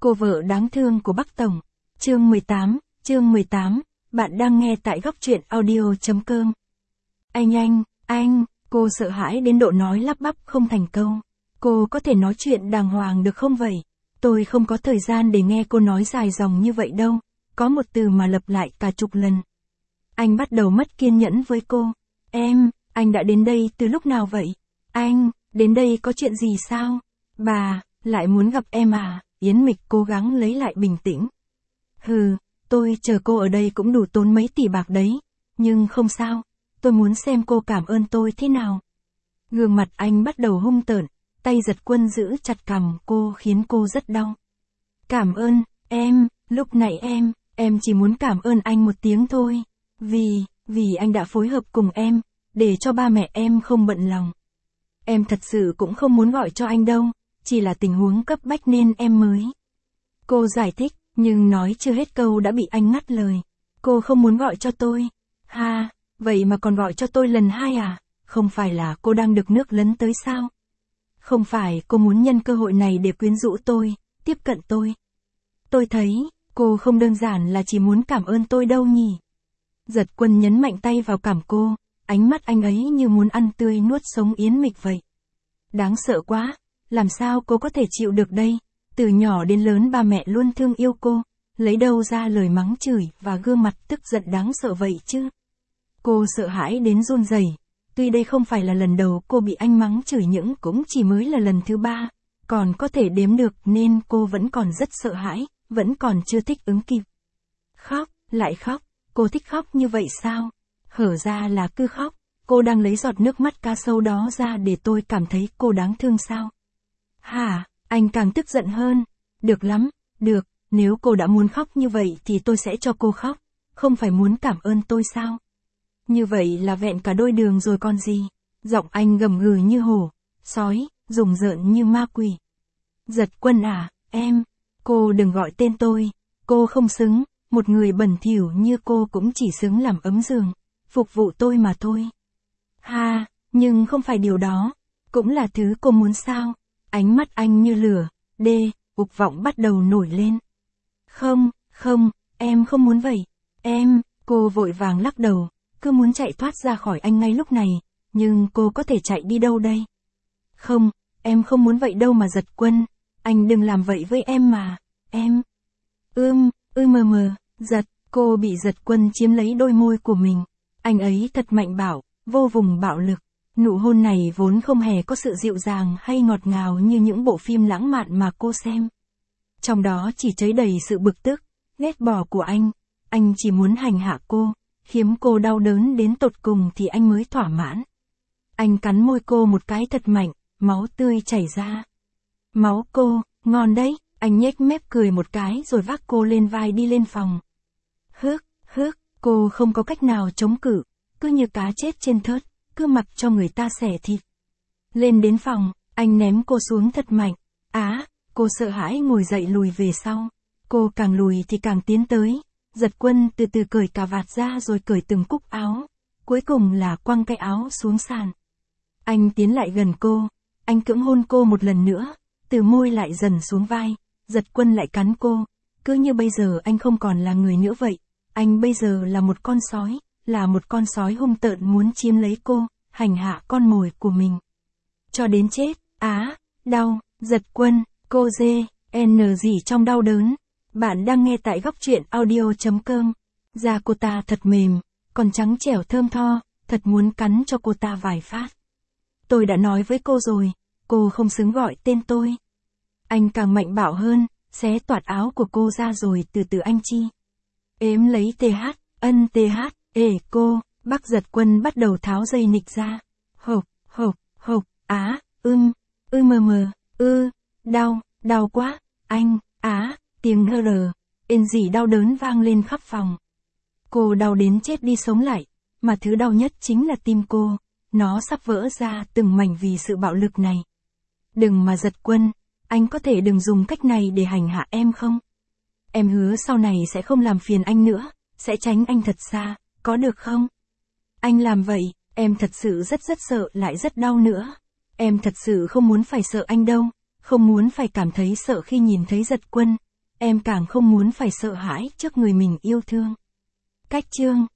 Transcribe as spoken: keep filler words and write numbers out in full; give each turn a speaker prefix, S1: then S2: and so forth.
S1: Cô vợ đáng thương của Bắc Tổng. Chương mười tám, chương mười tám, bạn đang nghe tại góc truyện audio.com. Anh anh, anh, cô sợ hãi đến độ nói lắp bắp không thành câu. Cô có thể nói chuyện đàng hoàng được không vậy? Tôi không có thời gian để nghe cô nói dài dòng như vậy đâu, có một từ mà lặp lại cả chục lần. Anh bắt đầu mất kiên nhẫn với cô. Em, anh đã đến đây từ lúc nào vậy? Anh, đến đây có chuyện gì sao? Bà, lại muốn gặp em à? Yến Mịch cố gắng lấy lại bình tĩnh. Hừ, tôi chờ cô ở đây cũng đủ tốn mấy tỷ bạc đấy. Nhưng không sao, tôi muốn xem cô cảm ơn tôi thế nào. Gương mặt anh bắt đầu hung tợn, tay Giật Quân giữ chặt cằm cô khiến cô rất đau. Cảm ơn, em, lúc nãy em, em chỉ muốn cảm ơn anh một tiếng thôi. Vì, vì anh đã phối hợp cùng em, để cho ba mẹ em không bận lòng. Em thật sự cũng không muốn gọi cho anh đâu, chỉ là tình huống cấp bách nên em mới. Cô giải thích, nhưng nói chưa hết câu đã bị anh ngắt lời. Cô không muốn gọi cho tôi. Ha, vậy mà còn gọi cho tôi lần hai à? Không phải là cô đang được nước lấn tới sao? Không phải cô muốn nhân cơ hội này để quyến rũ tôi, tiếp cận tôi. Tôi thấy, cô không đơn giản là chỉ muốn cảm ơn tôi đâu nhỉ. Giật Quân nhấn mạnh tay vào cằm cô, ánh mắt anh ấy như muốn ăn tươi nuốt sống Yến Mịch vậy. Đáng sợ quá, làm sao cô có thể chịu được đây? Từ nhỏ đến lớn ba mẹ luôn thương yêu cô, lấy đâu ra lời mắng chửi và gương mặt tức giận đáng sợ vậy chứ? Cô sợ hãi đến run rẩy. Tuy đây không phải là lần đầu cô bị anh mắng chửi nhưng cũng chỉ mới là lần thứ ba, còn có thể đếm được nên cô vẫn còn rất sợ hãi, vẫn còn chưa thích ứng kịp. Khóc, lại khóc, cô thích khóc như vậy sao? Hở ra là cứ khóc, cô đang lấy giọt nước mắt cá sấu đó ra để tôi cảm thấy cô đáng thương sao? Hả, anh càng tức giận hơn. Được lắm, được, nếu cô đã muốn khóc như vậy thì tôi sẽ cho cô khóc, không phải muốn cảm ơn tôi sao? Như vậy là vẹn cả đôi đường rồi còn gì. Giọng anh gầm gừ như hổ, sói, rùng rợn như ma quỷ. Giật Quân à, em, cô đừng gọi tên tôi, cô không xứng, một người bẩn thỉu như cô cũng chỉ xứng làm ấm giường, phục vụ tôi mà thôi. Ha, nhưng không phải điều đó, cũng là thứ cô muốn sao? Ánh mắt anh như lửa, đê, ục vọng bắt đầu nổi lên. Không, không, em không muốn vậy, em, cô vội vàng lắc đầu. Cứ muốn chạy thoát ra khỏi anh ngay lúc này, nhưng cô có thể chạy đi đâu đây? Không, em không muốn vậy đâu mà Giật Quân, anh đừng làm vậy với em mà, em. Ưm, ư mờ mờ, giật, cô bị Giật Quân chiếm lấy đôi môi của mình. Anh ấy thật mạnh bạo, vô vùng bạo lực. Nụ hôn này vốn không hề có sự dịu dàng hay ngọt ngào như những bộ phim lãng mạn mà cô xem. Trong đó chỉ chứa đầy sự bực tức, ghét bỏ của anh. Anh chỉ muốn hành hạ cô, khiến cô đau đớn đến tột cùng thì anh mới thỏa mãn. Anh cắn môi cô một cái thật mạnh, máu tươi chảy ra. Máu cô, ngon đấy, anh nhếch mép cười một cái rồi vác cô lên vai đi lên phòng. Hước, hước, cô không có cách nào chống cự, cứ như cá chết trên thớt, cứ mặc cho người ta xẻ thịt. Lên đến phòng, anh ném cô xuống thật mạnh. Á, cô sợ hãi ngồi dậy lùi về sau. Cô càng lùi thì càng tiến tới. Giật Quân từ từ cởi cà vạt ra rồi cởi từng cúc áo. Cuối cùng là quăng cái áo xuống sàn. Anh tiến lại gần cô. Anh cưỡng hôn cô một lần nữa. Từ môi lại dần xuống vai. Giật Quân lại cắn cô. Cứ như bây giờ anh không còn là người nữa vậy. Anh bây giờ là một con sói. Là một con sói hung tợn muốn chiếm lấy cô. Hành hạ con mồi của mình. Cho đến chết. Á, đau. Giật Quân, cô dê, n gì trong đau đớn. Bạn đang nghe tại góc truyện audio.com. Da cô ta thật mềm, còn trắng trẻo thơm tho, thật muốn cắn cho cô ta vài phát. Tôi đã nói với cô rồi, cô không xứng gọi tên tôi. Anh càng mạnh bạo hơn, xé toạc áo của cô ra rồi từ từ anh chi. Ếm lấy th, ân th, ê cô, Bắc Giật Quân bắt đầu tháo dây nịch ra. Hộp, hộp, hộp, á, ưm, ư mờ mờ, ư, đau, đau quá, anh, á. Tiếng hơ rờ, ên gì đau đớn vang lên khắp phòng. Cô đau đến chết đi sống lại, mà thứ đau nhất chính là tim cô, nó sắp vỡ ra từng mảnh vì sự bạo lực này. Đừng mà Giật Quân, anh có thể đừng dùng cách này để hành hạ em không? Em hứa sau này sẽ không làm phiền anh nữa, sẽ tránh anh thật xa, có được không? Anh làm vậy, em thật sự rất rất sợ lại rất đau nữa. Em thật sự không muốn phải sợ anh đâu, không muốn phải cảm thấy sợ khi nhìn thấy Giật Quân. em càng không muốn phải sợ hãi trước người mình yêu thương. Cách chương